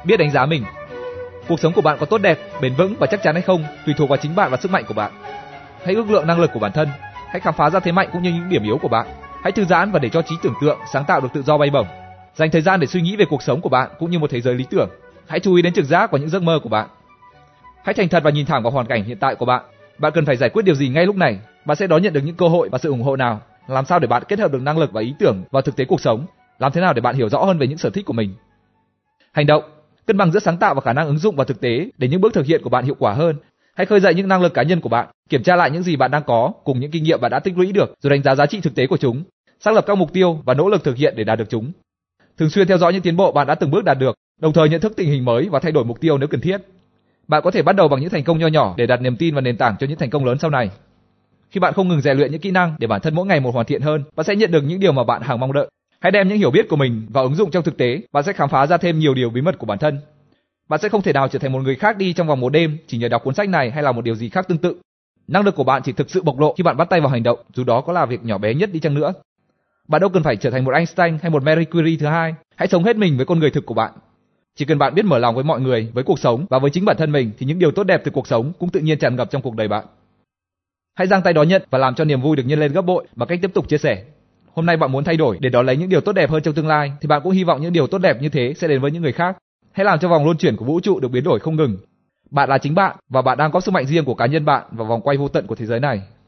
Biết đánh giá mình. Cuộc sống của bạn có tốt đẹp, bền vững và chắc chắn hay không tùy thuộc vào chính bạn và sức mạnh của bạn. Hãy ước lượng năng lực của bản thân, hãy khám phá ra thế mạnh cũng như những điểm yếu của bạn. Hãy thư giãn và để cho trí tưởng tượng, sáng tạo được tự do bay bổng. Dành thời gian để suy nghĩ về cuộc sống của bạn cũng như một thế giới lý tưởng. Hãy chú ý đến trực giác và những giấc mơ của bạn. Hãy thành thật và nhìn thẳng vào hoàn cảnh hiện tại của bạn. Bạn cần phải giải quyết điều gì ngay lúc này? Bạn sẽ đón nhận được những cơ hội và sự ủng hộ nào? Làm sao để bạn kết hợp được năng lực và ý tưởng vào thực tế cuộc sống? Làm thế nào để bạn hiểu rõ hơn về những sở thích của mình? Hành động, cân bằng giữa sáng tạo và khả năng ứng dụng vào thực tế để những bước thực hiện của bạn hiệu quả hơn. Hãy khơi dậy những năng lực cá nhân của bạn, kiểm tra lại những gì bạn đang có cùng những kinh nghiệm bạn đã tích lũy được, rồi đánh giá giá trị thực tế của chúng, xác lập các mục tiêu và nỗ lực thực hiện để đạt được chúng. Thường xuyên theo dõi những tiến bộ bạn đã từng bước đạt được, đồng thời nhận thức tình hình mới và thay đổi mục tiêu nếu cần thiết. Bạn có thể bắt đầu bằng những thành công nho nhỏ để đặt niềm tin và nền tảng cho những thành công lớn sau này. Khi bạn không ngừng rèn luyện những kỹ năng để bản thân mỗi ngày một hoàn thiện hơn, bạn sẽ nhận được những điều mà bạn hằng mong đợi. Hãy đem những hiểu biết của mình vào ứng dụng trong thực tế, bạn sẽ khám phá ra thêm nhiều điều bí mật của bản thân. Bạn sẽ không thể nào trở thành một người khác đi trong vòng một đêm chỉ nhờ đọc cuốn sách này hay là một điều gì khác tương tự. Năng lực của bạn chỉ thực sự bộc lộ khi bạn bắt tay vào hành động, dù đó có là việc nhỏ bé nhất đi chăng nữa. Bạn đâu cần phải trở thành một Einstein hay một Marie Curie thứ hai. Hãy sống hết mình với con người thực của bạn. Chỉ cần bạn biết mở lòng với mọi người, với cuộc sống và với chính bản thân mình thì những điều tốt đẹp từ cuộc sống cũng tự nhiên tràn ngập trong cuộc đời bạn. Hãy giang tay đón nhận và làm cho niềm vui được nhân lên gấp bội bằng cách tiếp tục chia sẻ. Hôm nay bạn muốn thay đổi để đón lấy những điều tốt đẹp hơn trong tương lai thì bạn cũng hy vọng những điều tốt đẹp như thế sẽ đến với những người khác. Hãy làm cho vòng luân chuyển của vũ trụ được biến đổi không ngừng. Bạn là chính bạn và bạn đang có sức mạnh riêng của cá nhân bạn vào vòng quay vô tận của thế giới này.